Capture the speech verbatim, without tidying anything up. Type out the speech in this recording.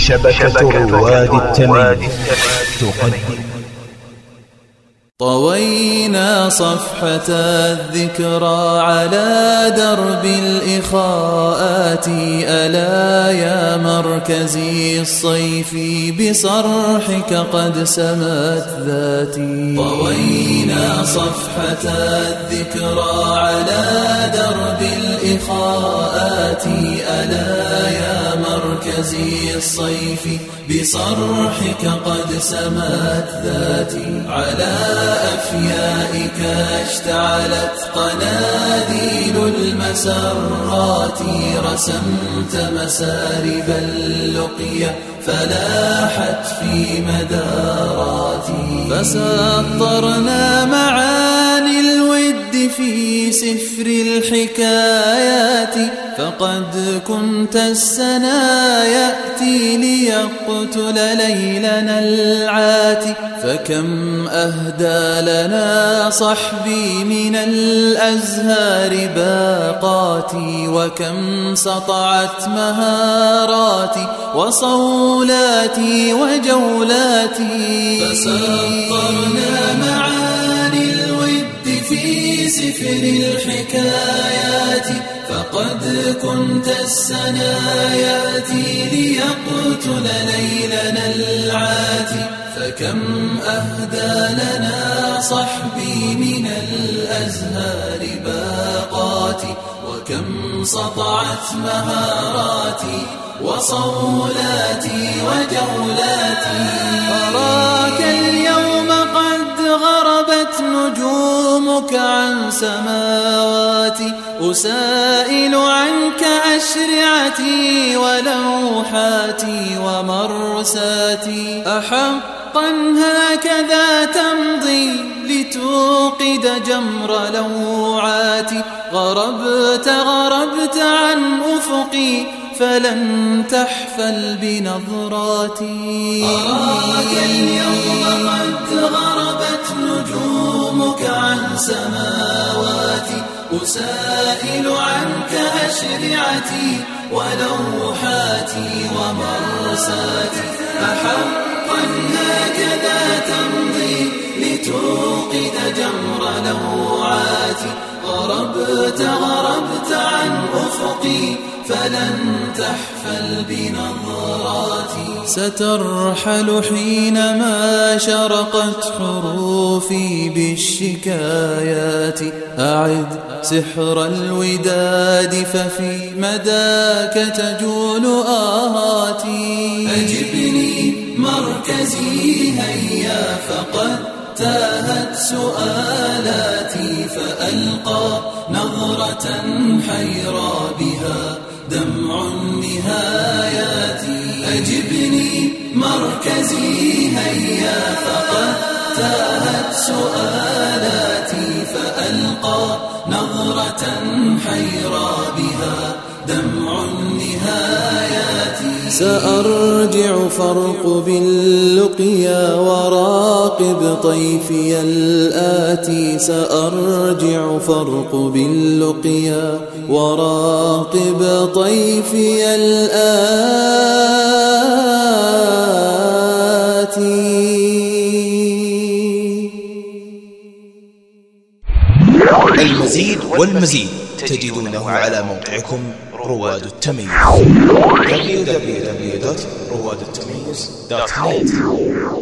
شبكة رواد التمييز تقدم. طوينا صفحة الذكرى على درب الإخاءات، ألا يا مركزي الصيف بصرحك قد سمت ذاتي. طوينا صفحة الذكرى على درب الإخاءات، ألا يا مركزي الصيف بصرحك قد سمت ذاتي. على أفيائك اشتعلت قناديل المسرات، رسمت مسارب اللقيا فلاحت في مداراتي. فسطرنا معاني الود في سفر الحكايات، فقد كنت السنا يأتي ليقتل ليلنا العاتي. فكم أهدى لنا صحبي من الأزهار باقاتي، وكم سطعت مهاراتي وصولاتي وجولاتي. فسطرنا معاني الود في سفر الحكايات، فقد كنت السنا يأتي ليقتل ليلنا العاتي. فكم أهدى لنا صحبي من الأزهار باقاتي، وكم سطعت مهاراتي وصولاتي وجولاتي. أراك اليوم قد غربت نجومك عن سماواتي، أسائل عنك أشرعتي ولوحاتي ومرساتي. أحقا هكذا تمضي لتوقد جمر لوعاتي؟ غربت غربت عن أفقي فلن تحفل بنظراتي. أراك اليوم قد غربت نجومك عن سماواتي، أسائل عنك أشرعتي ولوحاتي ومرساتي. أحقا هكذا تمضي لتوقد جمر لوعاتي؟ غربت غربت عن أفقي فلن تحفل بنظراتي. سترحل حينما شرقت حروفي بالشكايات، أعد سحر الوداد ففي مداك تجول آهاتي. أجبني مركزي هيا فقد تاهت سؤالاتي، فألقى نظرة حيرى بها دمع النهايات. أجبني مركزي هيا فقد تاهت سؤالاتي، فألقى نظرة حيرى بها دمع النهايات. سأرجع فرق باللقيا وراقب طيفي الآتي. سأرجع فرق باللقيا وراقب طيفي الآتي. المزيد والمزيد تجدونه على موقعكم رواد التمييز دبليو دبليو دبليو دوت رواد التمييز دوت نت.